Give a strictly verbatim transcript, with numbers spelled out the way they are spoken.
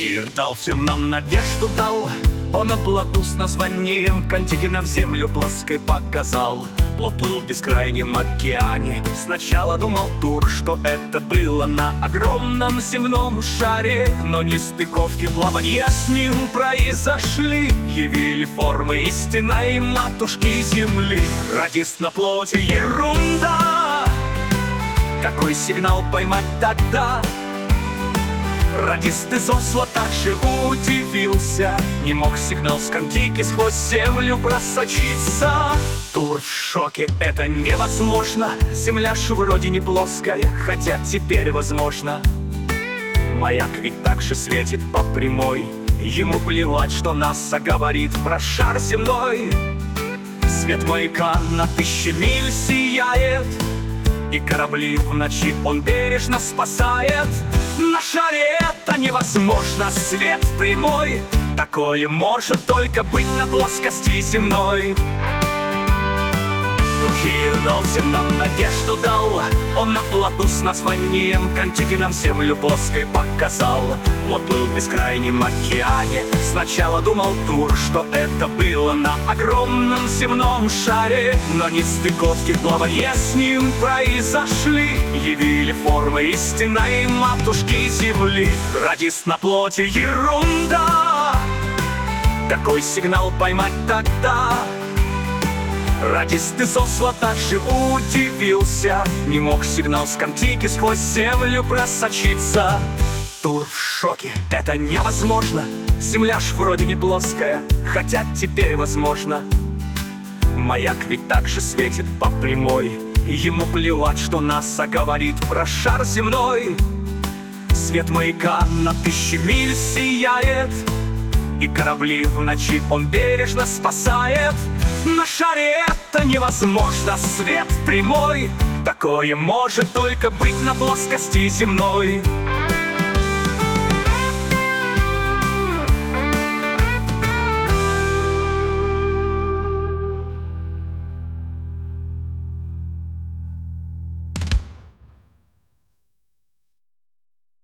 Мир дал всем нам надежду, дал. Он на плоту с названием Континент землю плоской показал. Плыл в бескрайнем океане. Сначала думал тур, что это было на огромном земном шаре. Но нестыковки плавания с ним произошли, явили формы истинной матушки земли. Радист на плоти ерунда, какой сигнал поймать тогда? Радист из Осло также удивился, не мог сигнал с Кон-Тики сквозь землю просочиться. Тур в шоке, это невозможно. Земля ж вроде не плоская, хотя теперь возможно. Маяк ведь также светит по прямой, ему плевать, что НАСА говорит про шар земной. Свет маяка на тысячи миль сияет, и корабли в ночи он бережно спасает. На шаре это невозможно, свет прямой. Такое может только быть на плоскости земной. Мир дал всем нам надежду, дал. Он на плоту с названием Кон-Тики нам землю плоской показал. Вот был в бескрайнем океане. Сначала думал тур, что это было на огромном земном шаре. Но нестыковки плавания с ним произошли, явили формы истинной матушки земли. Радист на плоти ерунда, какой сигнал поймать тогда? Радист из Осло также удивился, не мог сигнал с Кон-Тики сквозь землю просочиться. Тур в шоке, это невозможно. Земля ж вроде не плоская, хотя теперь возможно. Маяк ведь также светит по прямой, ему плевать, что НАСА говорит про шар земной. Свет маяка на тысячи миль сияет, и корабли в ночи он бережно спасает. На шаре это невозможно, свет прямой. Такое может только быть на плоскости земной.